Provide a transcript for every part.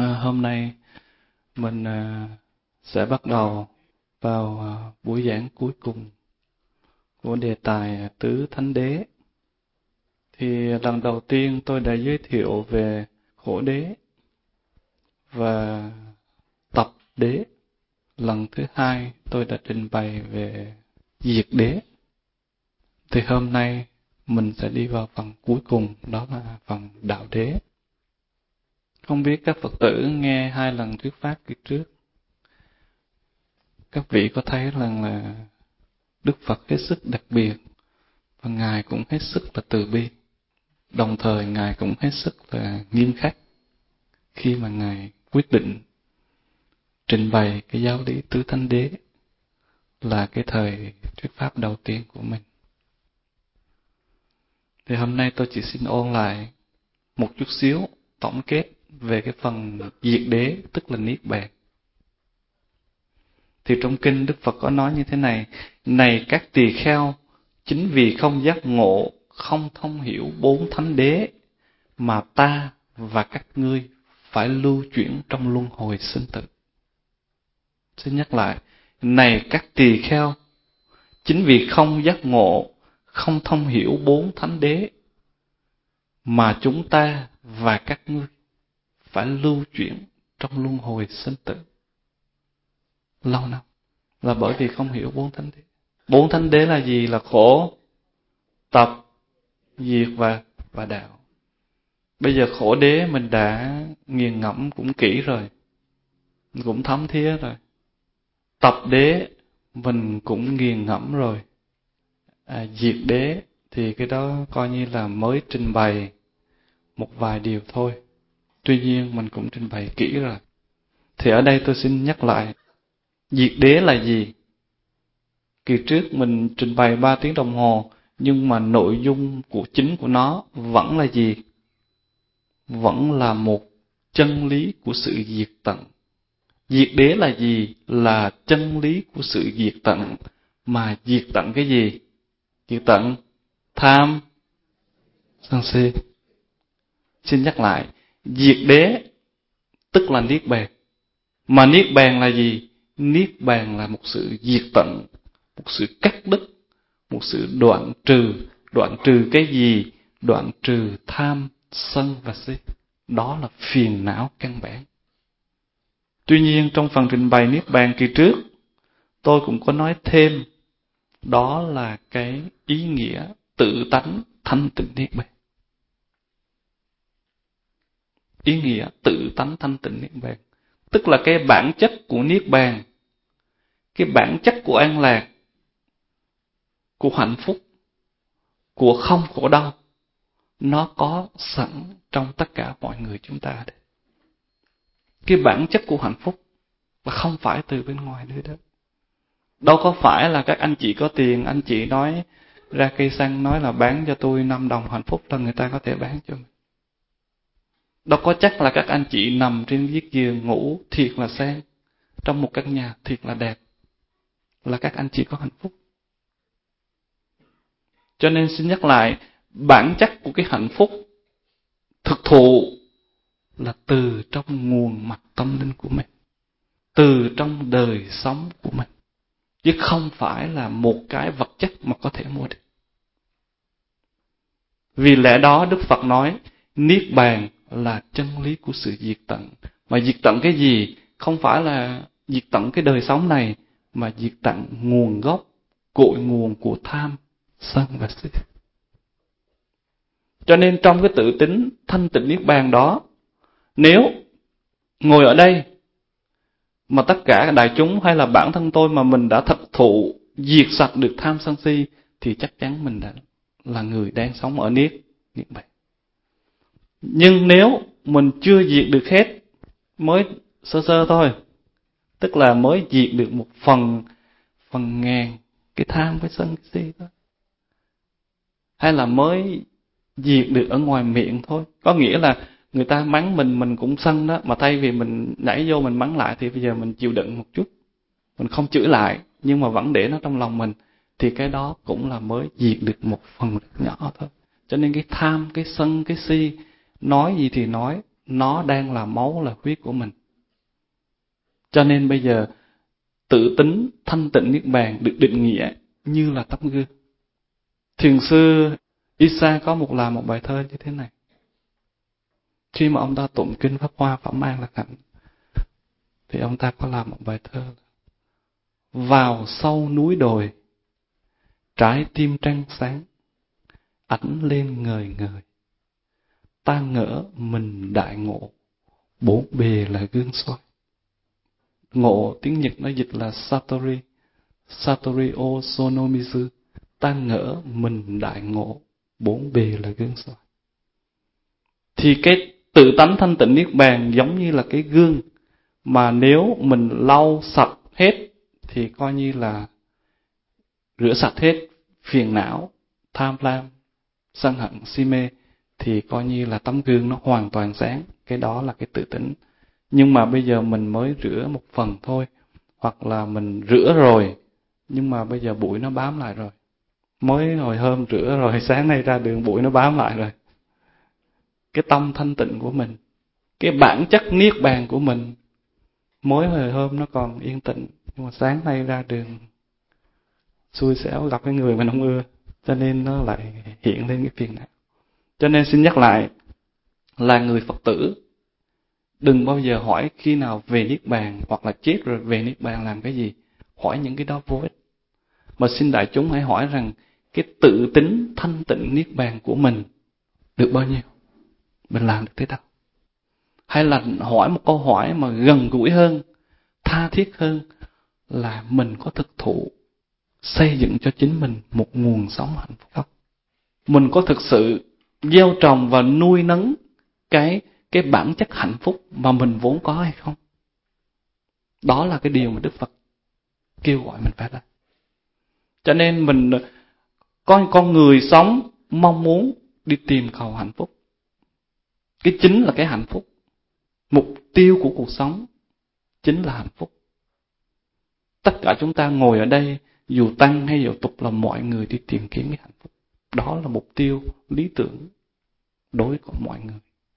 Hôm nay mình sẽ bắt đầu vào buổi giảng cuối cùng của đề tài Tứ Thánh Đế. Thì lần đầu tiên tôi đã giới thiệu về khổ đế và tập đế. Lần thứ hai tôi đã trình bày về diệt đế. Thì hôm nay mình sẽ đi vào phần cuối cùng, đó là phần đạo đế. Không biết các Phật tử nghe 2 lần thuyết pháp kỳ trước, các vị có thấy rằng là Đức Phật hết sức đặc biệt và Ngài cũng hết sức là từ bi. Đồng thời Ngài cũng hết sức là nghiêm khắc khi mà Ngài quyết định trình bày cái giáo lý Tứ Thánh Đế là cái thời thuyết pháp đầu tiên của mình. Thì hôm nay tôi chỉ xin ôn lại một chút xíu tổng kết về cái phần diệt đế, tức là Niết Bàn. Thì trong kinh Đức Phật có nói như thế này: này các tỳ kheo, chính vì không giác ngộ, không thông hiểu 4 thánh đế mà ta và các ngươi phải lưu chuyển trong luân hồi sinh tử. Xin nhắc lại, này các tỳ kheo, chính vì không giác ngộ, không thông hiểu 4 thánh đế mà chúng ta và các ngươi phải lưu chuyển trong luân hồi sinh tử lâu năm, là bởi vì không hiểu 4 thánh đế. 4 thánh đế là gì? Là khổ, tập, diệt và đạo. Bây giờ khổ đế mình đã nghiền ngẫm cũng kỹ rồi, cũng thấm thía rồi. Tập đế mình cũng nghiền ngẫm rồi. Diệt đế thì cái đó coi như là mới trình bày một vài điều thôi. Tuy nhiên mình cũng trình bày kỹ rồi. Thì ở đây tôi xin nhắc lại, diệt đế là gì? Kỳ trước mình trình bày 3 tiếng đồng hồ, nhưng mà nội dung của chính của nó vẫn là gì? Vẫn là một chân lý của sự diệt tận. Diệt đế là gì? Là chân lý của sự diệt tận. Mà diệt tận cái gì? Diệt tận tham, sân si. Xin nhắc lại, diệt đế tức là Niết Bàn. Mà Niết Bàn là gì? Niết Bàn là một sự diệt tận, một sự cắt đứt, một sự đoạn trừ. Đoạn trừ cái gì? Đoạn trừ tham, sân và si. Đó là phiền não căn bản. Tuy nhiên trong phần trình bày Niết Bàn kỳ trước, tôi cũng có nói thêm, đó là cái ý nghĩa tự tánh thanh tịnh Niết Bàn. Ý nghĩa tự tánh thanh tịnh Niết Bàn, tức là cái bản chất của Niết Bàn, cái bản chất của an lạc, của hạnh phúc, của không khổ đau, nó có sẵn trong tất cả mọi người chúng ta đây. Cái bản chất của hạnh phúc và không phải từ bên ngoài nữa đó. Đâu có phải là các anh chị có tiền, anh chị nói ra cây xăng nói là bán cho tôi 5 đồng hạnh phúc là người ta có thể bán cho mình. Đâu có chắc là các anh chị nằm trên chiếc giường ngủ thiệt là sang, trong một căn nhà thiệt là đẹp, là các anh chị có hạnh phúc. Cho nên xin nhắc lại, bản chất của cái hạnh phúc thực thụ là từ trong nguồn mặt tâm linh của mình, từ trong đời sống của mình, chứ không phải là một cái vật chất mà có thể mua được. Vì lẽ đó Đức Phật nói Niết Bàn là chân lý của sự diệt tận. Mà diệt tận cái gì? Không phải là diệt tận cái đời sống này, mà diệt tận nguồn gốc, cội nguồn của tham, sân và si. Cho nên trong cái tự tính thanh tịnh Niết Bàn đó, nếu ngồi ở đây mà tất cả đại chúng hay là bản thân tôi mà mình đã thực thụ diệt sạch được tham sân si, thì chắc chắn mình đã là người đang sống ở Niết Bàn. Nhưng nếu mình chưa diệt được hết, mới sơ sơ thôi, tức là mới diệt được một phần ngàn cái tham cái sân cái si thôi, hay là mới diệt được ở ngoài miệng thôi, có nghĩa là người ta mắng mình cũng sân đó, mà thay vì mình nhảy vô mình mắng lại thì bây giờ mình chịu đựng một chút, mình không chửi lại nhưng mà vẫn để nó trong lòng mình, thì cái đó cũng là mới diệt được một phần nhỏ thôi. Cho nên cái tham, cái sân, cái si, nói gì thì nói, nó đang là máu là huyết của mình. Cho nên bây giờ tự tính thanh tịnh niết bàn được định nghĩa như là tấm gương. Thiền sư Isa có làm một bài thơ như thế này. Khi mà ông ta tụng kinh Pháp Hoa Phẩm An Lạc Hạnh, thì ông ta có làm một bài thơ: vào sâu núi đồi, trái tim trăng sáng, ánh lên ngời ngời, ta ngỡ mình đại ngộ, bốn bề là gương soi. Ngộ tiếng Nhật nó dịch là Satori, Satori o Sonomizu, ta ngỡ mình đại ngộ, bốn bề là gương soi. Thì cái tự tánh thanh tịnh niết bàn giống như là cái gương mà nếu mình lau sạch hết thì coi như là rửa sạch hết phiền não, tham lam, sân hận, si mê, thì coi như là tấm gương nó hoàn toàn sáng. Cái đó là cái tự tỉnh. Nhưng mà bây giờ mình mới rửa một phần thôi, hoặc là mình rửa rồi nhưng mà bây giờ bụi nó bám lại rồi. Mới hồi hôm rửa rồi, sáng nay ra đường bụi nó bám lại rồi. Cái tâm thanh tịnh của mình, cái bản chất niết bàn của mình, mới hồi hôm nó còn yên tĩnh, nhưng mà sáng nay ra đường xui xẻo gặp cái người mình không ưa, cho nên nó lại hiện lên cái phiền não. Cho nên xin nhắc lại là người Phật tử đừng bao giờ hỏi khi nào về niết bàn, hoặc là chết rồi về niết bàn làm cái gì. Hỏi những cái đó vô ích. Mà xin đại chúng hãy hỏi rằng cái tự tính thanh tịnh niết bàn của mình được bao nhiêu? Mình làm được tới đâu? Hay là hỏi một câu hỏi mà gần gũi hơn, tha thiết hơn, là mình có thực thụ xây dựng cho chính mình một nguồn sống hạnh phúc không? Mình có thực sự gieo trồng và nuôi nấng cái bản chất hạnh phúc mà mình vốn có hay không? Đó là cái điều mà Đức Phật kêu gọi mình phải làm. Cho nên mình có con người sống mong muốn đi tìm cầu hạnh phúc. Cái chính là cái hạnh phúc. Mục tiêu của cuộc sống chính là hạnh phúc. Tất cả chúng ta ngồi ở đây, dù tăng hay dù tục, là mọi người đi tìm kiếm cái hạnh phúc. Đó là mục tiêu lý tưởng đối với mọi người.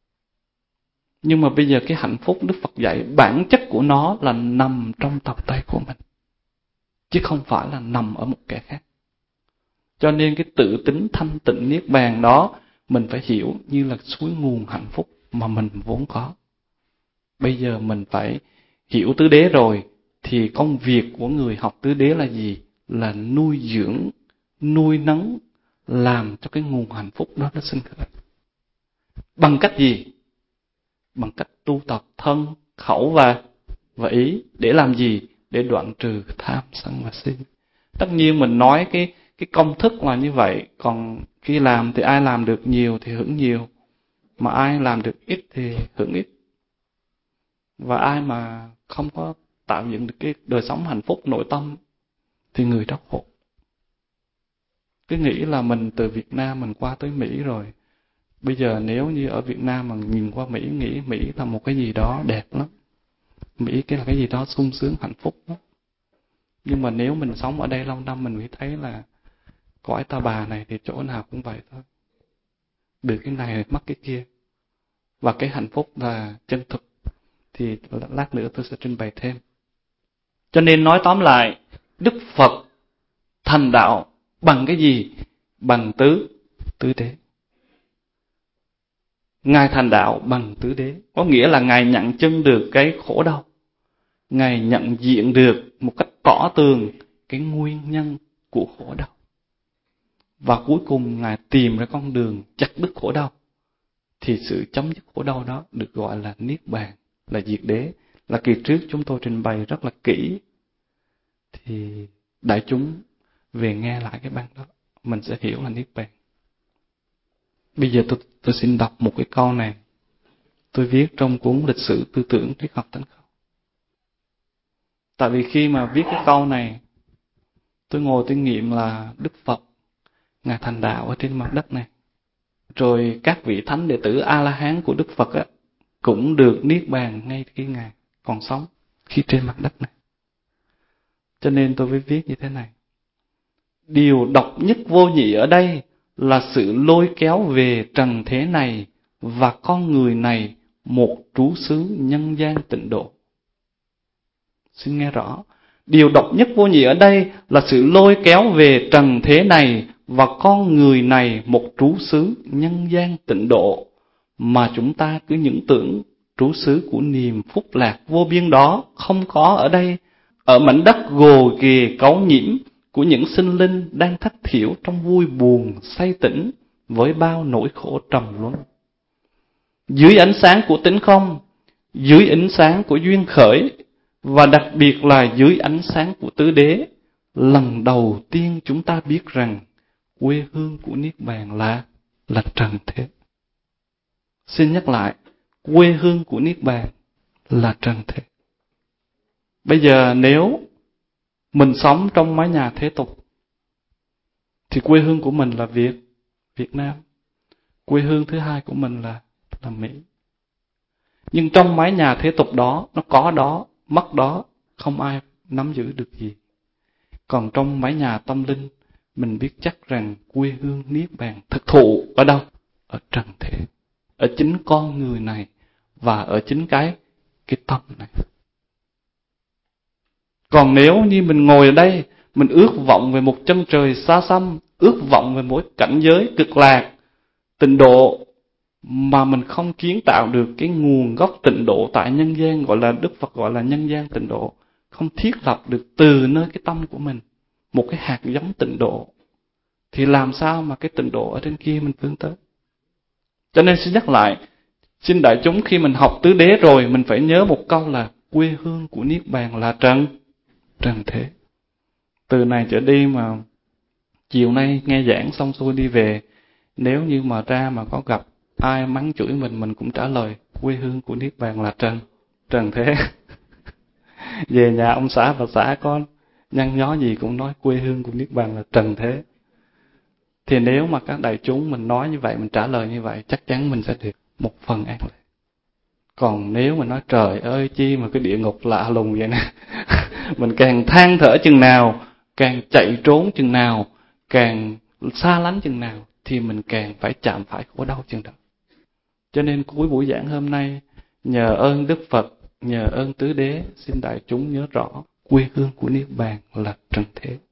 Nhưng mà bây giờ cái hạnh phúc Đức Phật dạy bản chất của nó là nằm trong tầm tay của mình, chứ không phải là nằm ở một kẻ khác. Cho nên cái tự tính thanh tịnh niết bàn đó mình phải hiểu như là suối nguồn hạnh phúc mà mình vốn có. Bây giờ mình phải hiểu tứ đế rồi, thì công việc của người học tứ đế là gì? Là nuôi dưỡng, nuôi nấng, làm cho cái nguồn hạnh phúc đó nó sinh khởi. Bằng cách gì? Bằng cách tu tập thân, khẩu và ý. Để làm gì? Để đoạn trừ tham, sân và si. Tất nhiên mình nói cái công thức là như vậy, còn khi làm thì ai làm được nhiều thì hưởng nhiều, mà ai làm được ít thì hưởng ít. Và ai mà không có tạo dựng được cái đời sống hạnh phúc nội tâm thì người đó khổ. Cứ nghĩ là mình từ Việt Nam mình qua tới Mỹ rồi, bây giờ nếu như ở Việt Nam mà nhìn qua Mỹ, nghĩ Mỹ là một cái gì đó đẹp lắm, Mỹ cái là cái gì đó sung sướng hạnh phúc lắm. Nhưng mà nếu mình sống ở đây lâu năm, mình mới thấy là cõi ta bà này thì chỗ nào cũng vậy thôi, được cái này mất cái kia. Và cái hạnh phúc là chân thực thì lát nữa tôi sẽ trình bày thêm. Cho nên nói tóm lại, Đức Phật thành đạo bằng cái gì? Bằng tứ đế. Ngài thành đạo bằng tứ đế, có nghĩa là Ngài nhận chân được cái khổ đau, Ngài nhận diện được một cách tỏ tường cái nguyên nhân của khổ đau, và cuối cùng Ngài tìm ra con đường chặt đứt khổ đau. Thì sự chấm dứt khổ đau đó được gọi là niết bàn, là diệt đế. Là kỳ trước chúng tôi trình bày rất là kỹ, thì đại chúng về nghe lại cái băng đó, mình sẽ hiểu là niết bàn. Bây giờ tôi xin đọc một cái câu này tôi viết trong cuốn Lịch sử tư tưởng triết học tánh không. Tại vì khi mà viết cái câu này, tôi ngồi tôi nghiệm là Đức Phật Ngài thành đạo ở trên mặt đất này, rồi các vị thánh đệ tử A-la-hán của Đức Phật á, cũng được niết bàn ngay khi Ngài còn sống, khi trên mặt đất này. Cho nên tôi mới viết như thế này: điều độc nhất vô nhị ở đây là sự lôi kéo về trần thế này và con người này một trú xứ nhân gian tịnh độ. Xin nghe rõ, điều độc nhất vô nhị ở đây là sự lôi kéo về trần thế này và con người này một trú xứ nhân gian tịnh độ, mà chúng ta cứ những tưởng trú xứ của niềm phúc lạc vô biên đó không có ở đây, ở mảnh đất gồ ghề cáu nhiễm của những sinh linh đang thất thiểu trong vui buồn say tỉnh với bao nỗi khổ trầm luân. Dưới ánh sáng của tĩnh không, dưới ánh sáng của duyên khởi, và đặc biệt là dưới ánh sáng của tứ đế, lần đầu tiên chúng ta biết rằng quê hương của Niết Bàn là trần thế. Xin nhắc lại, quê hương của Niết Bàn là trần thế. Bây giờ nếu mình sống trong mái nhà thế tục, thì quê hương của mình là Việt Nam. Quê hương thứ hai của mình là Mỹ. Nhưng trong mái nhà thế tục đó, nó có đó, mất đó, không ai nắm giữ được gì. Còn trong mái nhà tâm linh, mình biết chắc rằng quê hương Niết Bàn thực thụ ở đâu? Ở trần thế. Ở chính con người này và ở chính cái tâm này. Còn nếu như mình ngồi ở đây, mình ước vọng về một chân trời xa xăm, ước vọng về một cảnh giới cực lạc, tịnh độ, mà mình không kiến tạo được cái nguồn gốc tịnh độ tại nhân gian, gọi là Đức Phật gọi là nhân gian tịnh độ, không thiết lập được từ nơi cái tâm của mình một cái hạt giống tịnh độ, thì làm sao mà cái tịnh độ ở trên kia mình vươn tới? Cho nên xin nhắc lại, xin đại chúng khi mình học tứ đế rồi, mình phải nhớ một câu là quê hương của Niết Bàn là trần thế. Từ này trở đi mà chiều nay nghe giảng xong xuôi đi về, nếu như mà ra mà có gặp ai mắng chửi mình cũng trả lời quê hương của Niết Bàn là trần thế. Về nhà ông xã bà xã có nhăn nhó gì cũng nói quê hương của Niết Bàn là trần thế. Thì nếu mà các đại chúng mình nói như vậy, mình trả lời như vậy, chắc chắn mình sẽ được một phần an lạc. Còn nếu mà nói trời ơi chi mà cái địa ngục lạ lùng vậy nè, mình càng than thở chừng nào, càng chạy trốn chừng nào, càng xa lánh chừng nào, thì mình càng phải chạm phải khổ đau chừng đó. Cho nên cuối buổi giảng hôm nay, nhờ ơn Đức Phật, nhờ ơn Tứ Đế, xin đại chúng nhớ rõ quê hương của Niết Bàn là trần thế.